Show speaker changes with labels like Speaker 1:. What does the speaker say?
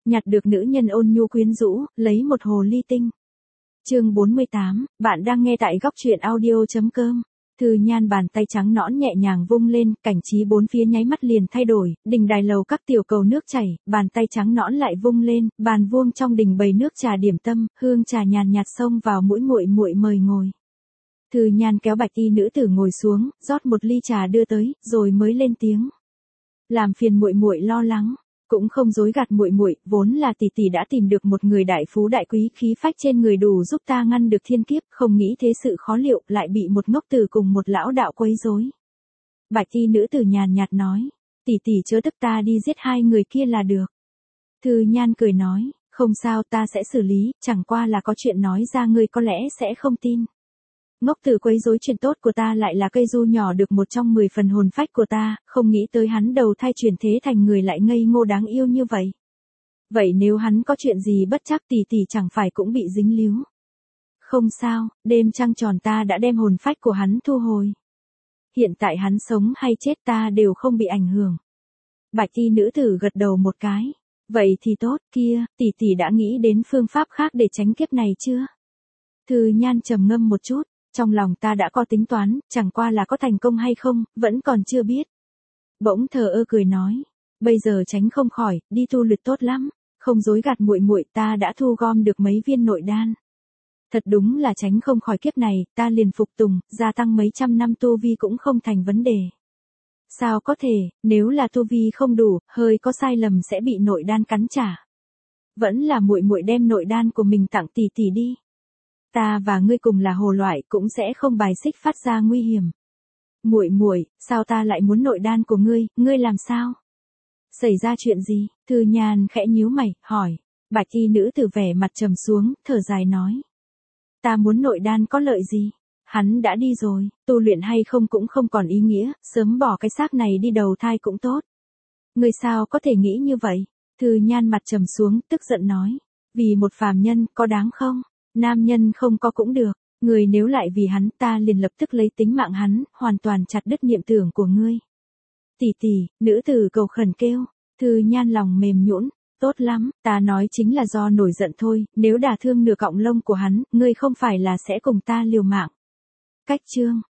Speaker 1: nhặt được nữ nhân ôn nhu quyến rũ, lấy một hồ ly tinh. Chương 48, bạn đang nghe tại góc truyện audio.com. Thư Nhan bàn tay trắng nõn nhẹ nhàng vung lên, cảnh trí bốn phía nháy mắt liền thay đổi, đình đài lầu các tiểu cầu nước chảy, bàn tay trắng nõn lại vung lên, bàn vuông trong đình bày nước trà điểm tâm, hương trà nhàn nhạt xông vào mũi, muội muội mời ngồi. Thư Nhan kéo bạch y nữ tử ngồi xuống, rót một ly trà đưa tới, rồi mới lên tiếng. Làm phiền muội muội lo lắng. Cũng không dối gạt muội muội, vốn là tỷ tỷ đã tìm được một người đại phú đại quý, khí phách trên người đủ giúp ta ngăn được thiên kiếp, không nghĩ thế sự khó liệu, lại bị một ngốc tử cùng một lão đạo quấy rối. Bạch y nữ tử nhàn nhạt nói, tỷ tỷ chớ tức, ta đi giết hai người kia là được. Thư Nhan cười nói, không sao, ta sẽ xử lý, chẳng qua là có chuyện nói ra ngươi có lẽ sẽ không tin. Ngốc tử quấy rối chuyện tốt của ta lại là cây du nhỏ được một trong 10 phần hồn phách của ta, không nghĩ tới hắn đầu thai chuyển thế thành người lại ngây ngô đáng yêu như vậy. Vậy nếu hắn có chuyện gì bất trắc tỷ tỷ chẳng phải cũng bị dính líu. Không sao, đêm trăng tròn ta đã đem hồn phách của hắn thu hồi. Hiện tại hắn sống hay chết ta đều không bị ảnh hưởng. Bạch y nữ tử gật đầu một cái. Vậy thì tốt, kia, tỷ tỷ đã nghĩ đến phương pháp khác để tránh kiếp này chưa? Thư Nhan trầm ngâm một chút. Trong lòng ta đã có tính toán, chẳng qua là có thành công hay không, vẫn còn chưa biết. Bỗng thờ ơ cười nói, bây giờ tránh không khỏi, đi tu luyện tốt lắm, không dối gạt muội muội, ta đã thu gom được mấy viên nội đan. Thật đúng là tránh không khỏi kiếp này, ta liền phục tùng, gia tăng mấy trăm năm tu vi cũng không thành vấn đề. Sao có thể, nếu là tu vi không đủ, hơi có sai lầm sẽ bị nội đan cắn trả. Vẫn là muội muội đem nội đan của mình tặng tỷ tỷ đi. Ta và ngươi cùng là hồ loại, cũng sẽ không bài xích phát ra nguy hiểm. Muội muội, sao ta lại muốn nội đan của ngươi làm sao? Xảy ra chuyện gì? Thư Nhan khẽ nhíu mày, hỏi. Bạch y nữ tử vẻ mặt trầm xuống, thở dài nói. Ta muốn nội đan có lợi gì? Hắn đã đi rồi, tu luyện hay không cũng không còn ý nghĩa, sớm bỏ cái xác này đi đầu thai cũng tốt. Ngươi sao có thể nghĩ như vậy? Thư Nhan mặt trầm xuống, tức giận nói. Vì một phàm nhân, có đáng không? Nam nhân không có cũng được, người nếu lại vì hắn, ta liền lập tức lấy tính mạng hắn, hoàn toàn chặt đứt niệm tưởng của ngươi. Tỷ tỷ, nữ tử cầu khẩn kêu. Thư Nhan lòng mềm nhũn, tốt lắm, ta nói chính là do nổi giận thôi, nếu đả thương nửa cọng lông của hắn, ngươi không phải là sẽ cùng ta liều mạng. Cách chương